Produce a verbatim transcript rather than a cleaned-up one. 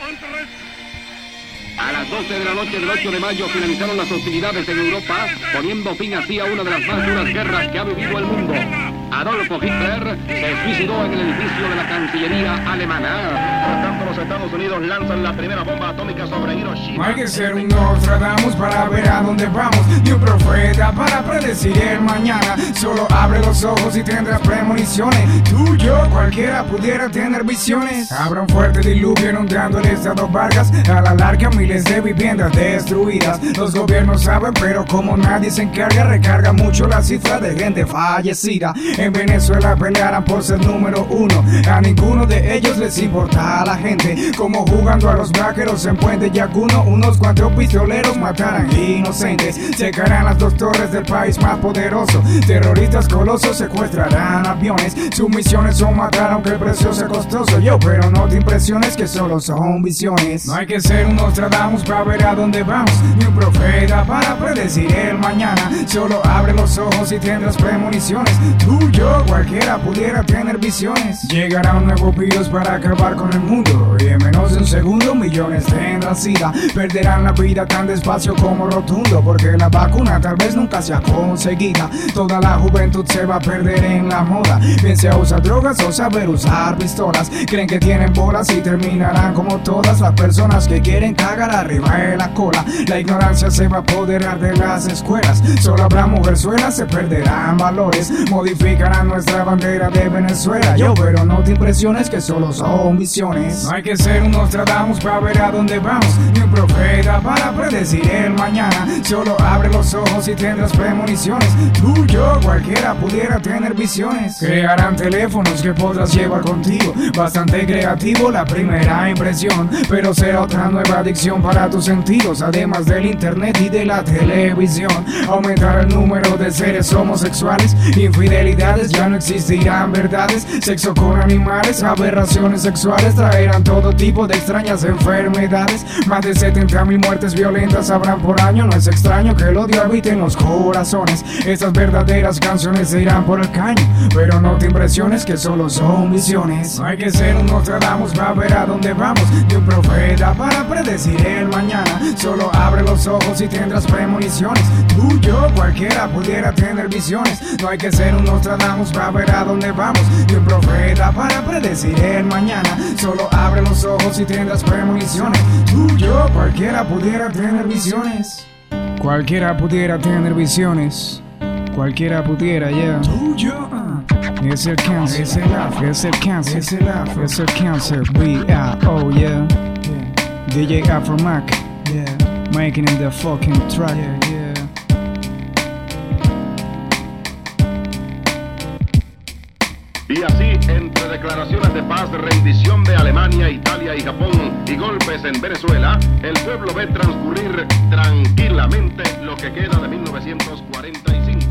A las doce de la noche del ocho de mayo finalizaron las hostilidades en Europa, poniendo fin así a una de las más duras guerras que ha vivido el mundo. Adolfo Hitler se suicidó en el edificio de la Cancillería alemana. Por tanto, los Estados Unidos lanzan la primera bomba atómica sobre Hiroshima. No hay que ser un Nostradamus para ver a dónde vamos, ni un profeta para predecir el mañana. Solo abre los ojos y tendrás premoniciones. Tú, yo, cualquiera pudiera tener visiones. Habrá un fuerte diluvio inundando el estado Vargas. A la larga miles de viviendas destruidas. Los gobiernos saben, pero como nadie se encarga, recarga mucho la cifra de gente fallecida. En Venezuela pelearán por ser número uno. A ninguno de ellos les importa a la gente. Como jugando a los vaqueros en Puente Yacuno, unos cuantos pistoleros matarán inocentes. Secarán las dos torres del país más poderoso. Terroristas colosos secuestrarán aviones. Sus misiones son matar aunque el precio sea costoso. Yo, pero no te impresiones que solo son visiones. No hay que ser un Nostradamus para ver a dónde vamos, ni un profeta para predecir el mañana. Solo abre los ojos y tendrás premoniciones. Tú, yo, cualquiera pudiera tener visiones. Llegará un nuevo virus para acabar con el mundo, y en menos de un segundo millones tendrán sida. Perderán la vida tan despacio como rotundo, porque la vacuna tal vez nunca sea conseguida. Toda la juventud se va a perder en la moda, bien sea usar drogas o saber usar pistolas. Creen que tienen bolas y terminarán como todas las personas que quieren cagar arriba de la cola. La ignorancia se va a apoderar de las escuelas. Solo habrá mujerzuelas, se perderán valores. Modificarán nuestra bandera de Venezuela. Yo, pero no te impresiones que solo son visiones. No hay que ser un Nostradamus para ver a dónde vamos, ni un profeta para predecir el mañana. Solo abre los ojos y tendrás premoniciones. Tú, yo, cualquiera pudiera tener visiones. Crearán teléfonos que podrás llevar contigo. Bastante creativo la primera impresión, pero será otra nueva adicción para tus sentidos. Además del internet y de la televisión, aumentará el número de seres homosexuales. Infidelidades, ya no existirán verdades. Sexo con animales, aberraciones sexuales traerán todo tipo de extrañas enfermedades. Más de setenta mil muertes violentas habrán por año. No es extraño que el odio habite en los corazones. Estas verdaderas canciones se irán por el caño, pero no te impresiones que solo son visiones. No hay que ser un Nostradamus para ver a dónde vamos, ni un profeta para predecir el mañana. Solo abre los ojos y tendrás premoniciones. Tú, yo, cualquiera pudiera tener visiones. No hay que ser un Nostradamus para ver a dónde vamos, ni un profeta para predecir el mañana. Solo abre los ojos y tendrás premoniciones. Tú, yo, cualquiera pudiera tener visiones. Cualquiera pudiera tener visiones. Cualquiera pudiera, yeah. Tú, yo, uh. Es el cáncer, es el afro, es el cáncer, es el afro, es el cáncer. B I O, yeah. Yeah. D J Afro Mac, yeah. Making in the fucking track, yeah, yeah. Y así, entre declaraciones de paz, rendición de Alemania, Italia y Japón y golpes en Venezuela, el pueblo ve transcurrir tranquilamente lo que queda de mil novecientos cuarenta y cinco.